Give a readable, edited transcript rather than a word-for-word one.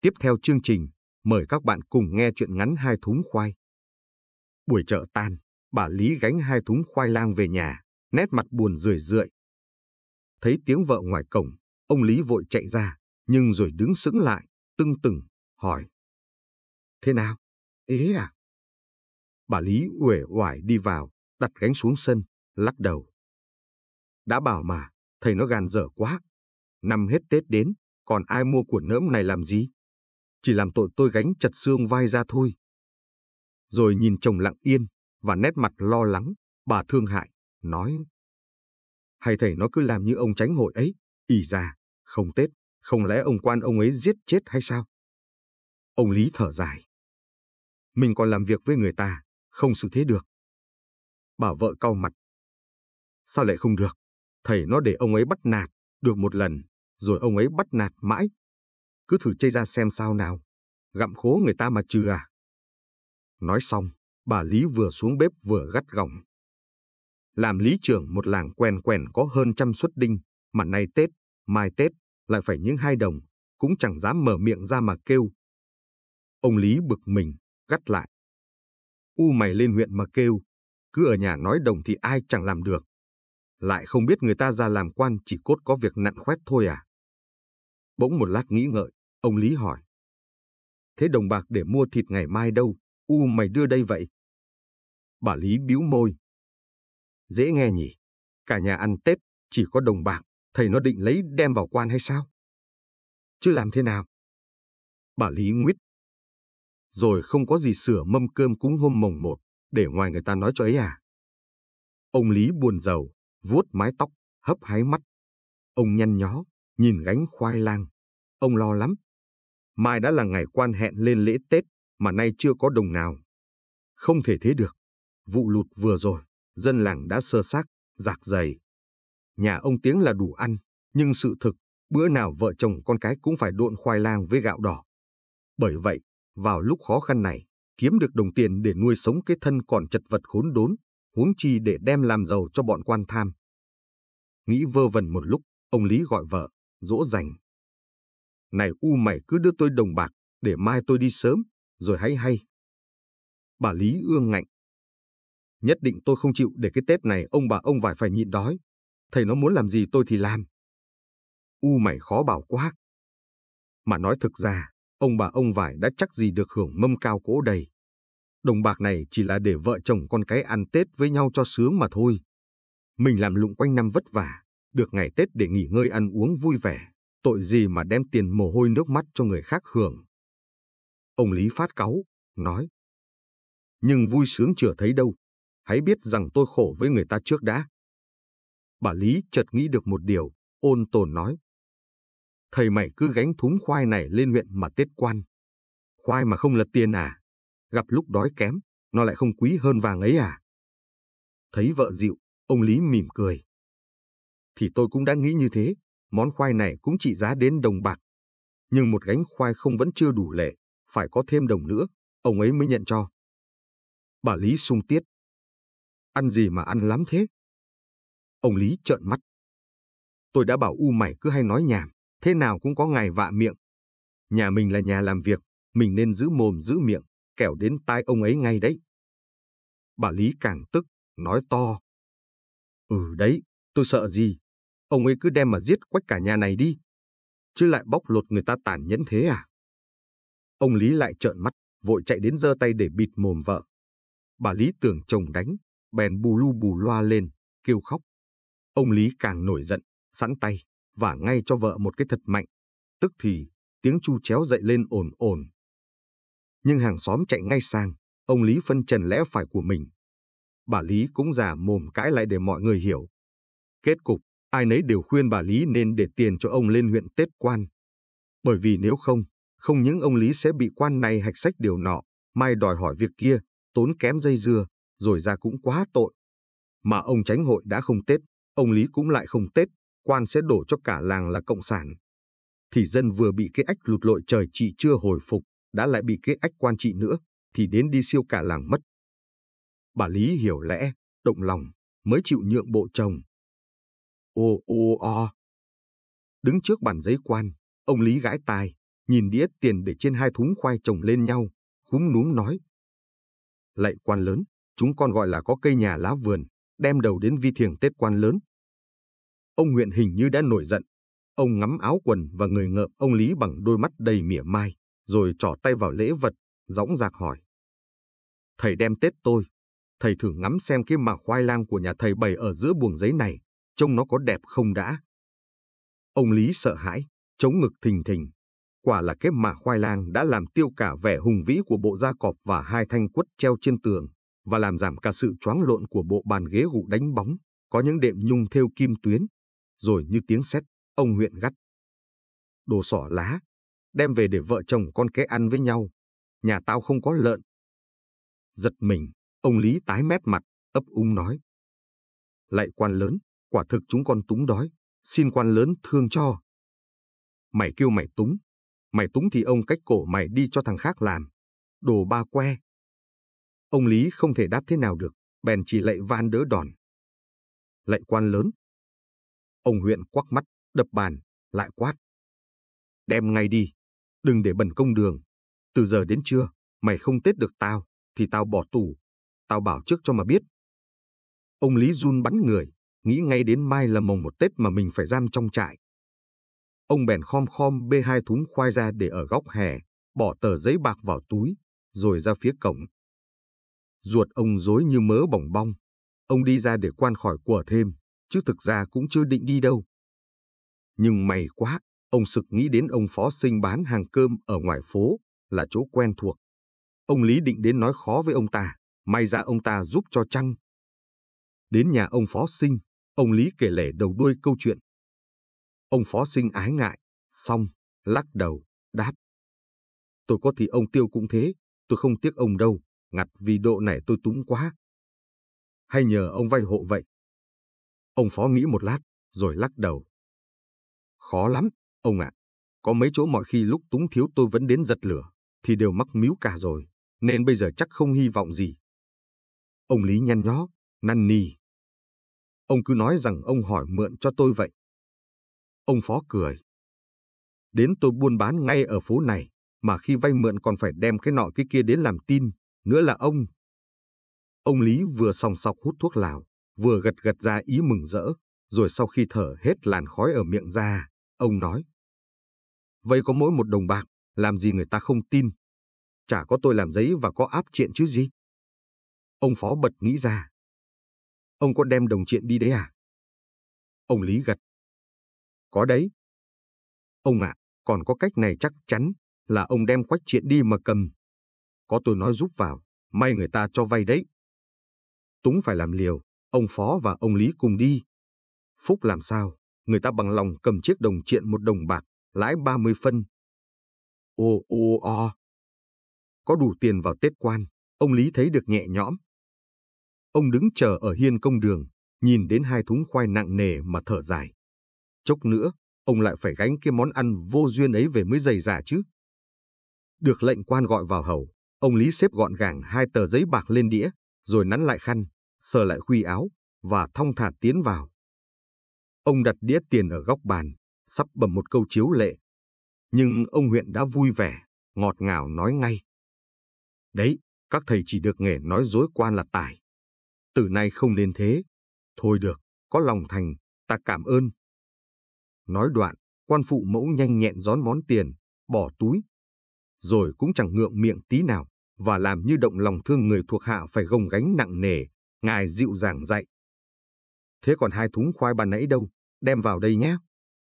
Tiếp theo chương trình, mời các bạn cùng nghe chuyện ngắn Hai thúng khoai. Buổi chợ tan, bà Lý gánh 2 thúng khoai lang về nhà, nét mặt buồn rười rượi. Thấy tiếng vợ ngoài cổng, ông Lý vội chạy ra, nhưng rồi đứng sững lại, tưng tửng, hỏi. Thế nào? Ế à? Bà Lý uể oải đi vào, đặt gánh xuống sân, lắc đầu. Đã bảo mà, thầy nó gàn dở quá. Năm hết Tết đến, còn ai mua của nỡm này làm gì? Chỉ làm tội tôi gánh chật xương vai ra thôi. Rồi nhìn chồng lặng yên, và nét mặt lo lắng, bà thương hại, nói. Hay thầy nó cứ làm như ông Chánh hội ấy, ì ra, không Tết, không lẽ ông quan ông ấy giết chết hay sao? Ông Lý thở dài. Mình còn làm việc với người ta, không xử thế được. Bà vợ cau mặt. Sao lại không được? Thầy nó để ông ấy bắt nạt, được một lần, rồi ông ấy bắt nạt mãi. Cứ thử chây ra xem sao nào. Gặm khố người ta mà trừ à? Nói xong, bà Lý vừa xuống bếp vừa gắt gỏng. Làm lý trưởng một làng quèn quèn có hơn 100 suất đinh, mà nay Tết, mai Tết, lại phải những 2 đồng, cũng chẳng dám mở miệng ra mà kêu. Ông Lý bực mình, gắt lại. Mày lên huyện mà kêu, cứ ở nhà nói đồng thì ai chẳng làm được. Lại không biết người ta ra làm quan chỉ cốt có việc nặn khoét thôi à? Bỗng một lát nghĩ ngợi, ông Lý hỏi. Thế đồng bạc để mua thịt ngày mai đâu, mày đưa đây vậy? Bà Lý bĩu môi. Dễ nghe nhỉ, cả nhà ăn Tết, chỉ có đồng bạc, thầy nó định lấy đem vào quan hay sao? Chứ làm thế nào? Bà Lý nguýt. Rồi không có gì sửa mâm cơm cúng hôm mồng 1, để ngoài người ta nói cho ấy à? Ông Lý buồn rầu, vuốt mái tóc, hấp háy mắt. Ông nhăn nhó, nhìn gánh khoai lang. Ông lo lắm. Mai đã là ngày quan hẹn lên lễ Tết, mà nay chưa có đồng nào. Không thể thế được. Vụ lụt vừa rồi, dân làng đã sơ xác, rạc rầy. Nhà ông tiếng là đủ ăn, nhưng sự thực, bữa nào vợ chồng con cái cũng phải độn khoai lang với gạo đỏ. Bởi vậy, vào lúc khó khăn này, kiếm được đồng tiền để nuôi sống cái thân còn chật vật khốn đốn, huống chi để đem làm giàu cho bọn quan tham. Nghĩ vơ vẩn một lúc, ông Lý gọi vợ, dỗ dành. Này mày cứ đưa tôi đồng bạc, để mai tôi đi sớm, rồi hay. Bà Lý ương ngạnh. Nhất định tôi không chịu để cái Tết này ông bà ông vải phải nhịn đói. Thầy nó muốn làm gì tôi thì làm. Mày khó bảo quá. Mà nói thực ra, ông bà ông vải đã chắc gì được hưởng mâm cao cỗ đầy. Đồng bạc này chỉ là để vợ chồng con cái ăn Tết với nhau cho sướng mà thôi. Mình làm lụng quanh năm vất vả, được ngày Tết để nghỉ ngơi ăn uống vui vẻ, tội gì mà đem tiền mồ hôi nước mắt cho người khác hưởng. Ông Lý phát cáu, nói. Nhưng vui sướng chưa thấy đâu, hãy biết rằng tôi khổ với người ta trước đã. Bà Lý chợt nghĩ được một điều, ôn tồn nói. Thầy mày cứ gánh thúng khoai này lên huyện mà Tết quan. Khoai mà không là tiền à? Gặp lúc đói kém, nó lại không quý hơn vàng ấy à? Thấy vợ dịu, ông Lý mỉm cười. Thì tôi cũng đã nghĩ như thế, món khoai này cũng trị giá đến đồng bạc. Nhưng một gánh khoai không vẫn chưa đủ lệ, phải có thêm đồng nữa, ông ấy mới nhận cho. Bà Lý sung tiết. Ăn gì mà ăn lắm thế? Ông Lý trợn mắt. Tôi đã bảo mày cứ hay nói nhảm, thế nào cũng có ngày vạ miệng. Nhà mình là nhà làm việc, mình nên giữ mồm giữ miệng, kẻo đến tai ông ấy ngay đấy. Bà Lý càng tức, nói to. Đấy, tôi sợ gì? Ông ấy cứ đem mà giết quách cả nhà này đi. Chứ lại bóc lột người ta tàn nhẫn thế à? Ông Lý lại trợn mắt, vội chạy đến giơ tay để bịt mồm vợ. Bà Lý tưởng chồng đánh, bèn bù lu bù loa lên, kêu khóc. Ông Lý càng nổi giận, sẵn tay, vả ngay cho vợ một cái thật mạnh. Tức thì, tiếng chu chéo dậy lên ồn ồn. Nhưng hàng xóm chạy ngay sang, ông Lý phân trần lẽ phải của mình. Bà Lý cũng già mồm cãi lại để mọi người hiểu. Kết cục, ai nấy đều khuyên bà Lý nên để tiền cho ông lên huyện Tết quan. Bởi vì nếu không, không những ông Lý sẽ bị quan này hạch sách điều nọ, mai đòi hỏi việc kia, tốn kém dây dưa, rồi ra cũng quá tội. Mà ông Chánh hội đã không Tết, ông Lý cũng lại không Tết, quan sẽ đổ cho cả làng là cộng sản. Thì dân vừa bị cái ách lụt lội trời trị chưa hồi phục, đã lại bị cái ách quan trị nữa, thì đến đi siêu cả làng mất. Bà Lý hiểu lẽ, động lòng, mới chịu nhượng bộ chồng. Đứng trước bàn giấy quan, ông Lý gãi tai, nhìn đĩa tiền để trên 2 thúng khoai chồng lên nhau, khúm núm nói. Lạy quan lớn, chúng con gọi là có cây nhà lá vườn, đem đầu đến vi thiềng Tết quan lớn. Ông huyện hình như đã nổi giận. Ông ngắm áo quần và người ngợm ông Lý bằng đôi mắt đầy mỉa mai, rồi trỏ tay vào lễ vật, dõng dạc hỏi. Thầy đem Tết tôi, thầy thử ngắm xem cái mả khoai lang của nhà thầy bày ở giữa buồng giấy này, trông nó có đẹp không đã. Ông Lý sợ hãi, chống ngực thình thình. Quả là cái mả khoai lang đã làm tiêu cả vẻ hùng vĩ của bộ da cọp và 2 thanh quất treo trên tường, và làm giảm cả sự choáng lộn của bộ bàn ghế gụ đánh bóng, có những đệm nhung thêu kim tuyến. Rồi như tiếng sét, ông huyện gắt. Đồ xỏ lá, đem về để vợ chồng con cái ăn với nhau. Nhà tao không có lợn. Giật mình, ông Lý tái mét mặt, ấp úng nói. Lạy quan lớn, quả thực chúng con túng đói, xin quan lớn thương cho. Mày kêu mày túng thì ông cách cổ mày đi cho thằng khác làm. Đồ ba que. Ông Lý không thể đáp thế nào được, bèn chỉ lạy van đỡ đòn. Lạy quan lớn. Ông huyện quắc mắt, đập bàn, lại quát. Đem ngay đi, đừng để bẩn công đường. Từ giờ đến trưa, mày không tết được tao, thì tao bỏ tù. Tao bảo trước cho mà biết. Ông Lý run bắn người, nghĩ ngay đến mai là mồng 1 Tết mà mình phải giam trong trại. Ông bèn khom khom bê 2 thúng khoai ra để ở góc hè, bỏ tờ giấy bạc vào túi, rồi ra phía cổng. Ruột ông rối như mớ bỏng bong. Ông đi ra để quan khỏi của thêm, chứ thực ra cũng chưa định đi đâu. Nhưng may quá, ông sực nghĩ đến ông Phó Sinh bán hàng cơm ở ngoài phố, là chỗ quen thuộc. Ông Lý định đến nói khó với ông ta, may ra ông ta giúp cho chăng. Đến nhà ông Phó Sinh, ông Lý kể lể đầu đuôi câu chuyện. Ông Phó Sinh ái ngại, xong, lắc đầu, đáp. Tôi có thì ông Tiêu cũng thế, tôi không tiếc ông đâu, ngặt vì độ này tôi túng quá. Hay nhờ ông vay hộ vậy? Ông Phó nghĩ một lát, rồi lắc đầu. Khó lắm, ông ạ. Có mấy chỗ mọi khi lúc túng thiếu tôi vẫn đến giật lửa, thì đều mắc míu cả rồi, nên bây giờ chắc không hy vọng gì. Ông Lý nhăn nhó, năn nỉ. Ông cứ nói rằng ông hỏi mượn cho tôi vậy. Ông Phó cười. Đến tôi buôn bán ngay ở phố này, mà khi vay mượn còn phải đem cái nọ cái kia đến làm tin, nữa là ông. Ông Lý vừa sòng sọc hút thuốc lào, vừa gật gật ra ý mừng rỡ, rồi sau khi thở hết làn khói ở miệng ra, ông nói. Vậy có mỗi 1 đồng bạc, làm gì người ta không tin? Chả có tôi làm giấy và có áp triện chứ gì? Ông Phó bật nghĩ ra. Ông có đem đồng triện đi đấy à? Ông Lý gật. Có đấy. Ông ạ, còn có cách này chắc chắn là ông đem quách triện đi mà cầm. Có tôi nói giúp vào, may người ta cho vay đấy. Túng phải làm liều, ông Phó và ông Lý cùng đi. Phúc làm sao, người ta bằng lòng cầm chiếc đồng triện 1 đồng bạc, lãi 30 phân. Có đủ tiền vào Tết quan, ông Lý thấy được nhẹ nhõm. Ông đứng chờ ở hiên công đường, nhìn đến 2 thúng khoai nặng nề mà thở dài. Chốc nữa, ông lại phải gánh cái món ăn vô duyên ấy về mới dày dả chứ. Được lệnh quan gọi vào hầu, ông Lý xếp gọn gàng 2 tờ giấy bạc lên đĩa, rồi nắn lại khăn, sờ lại khuy áo, và thong thả tiến vào. Ông đặt đĩa tiền ở góc bàn, sắp bấm một câu chiếu lệ. Nhưng ông huyện đã vui vẻ, ngọt ngào nói ngay. Đấy, các thầy chỉ được nghề nói dối quan là tài. Từ nay không nên thế. Thôi được, có lòng thành, ta cảm ơn. Nói đoạn, quan phụ mẫu nhanh nhẹn rón món tiền, bỏ túi. Rồi cũng chẳng ngượng miệng tí nào, và làm như động lòng thương người thuộc hạ phải gồng gánh nặng nề, ngài dịu dàng dạy. Thế còn 2 thúng khoai ban nãy đâu, đem vào đây nhé.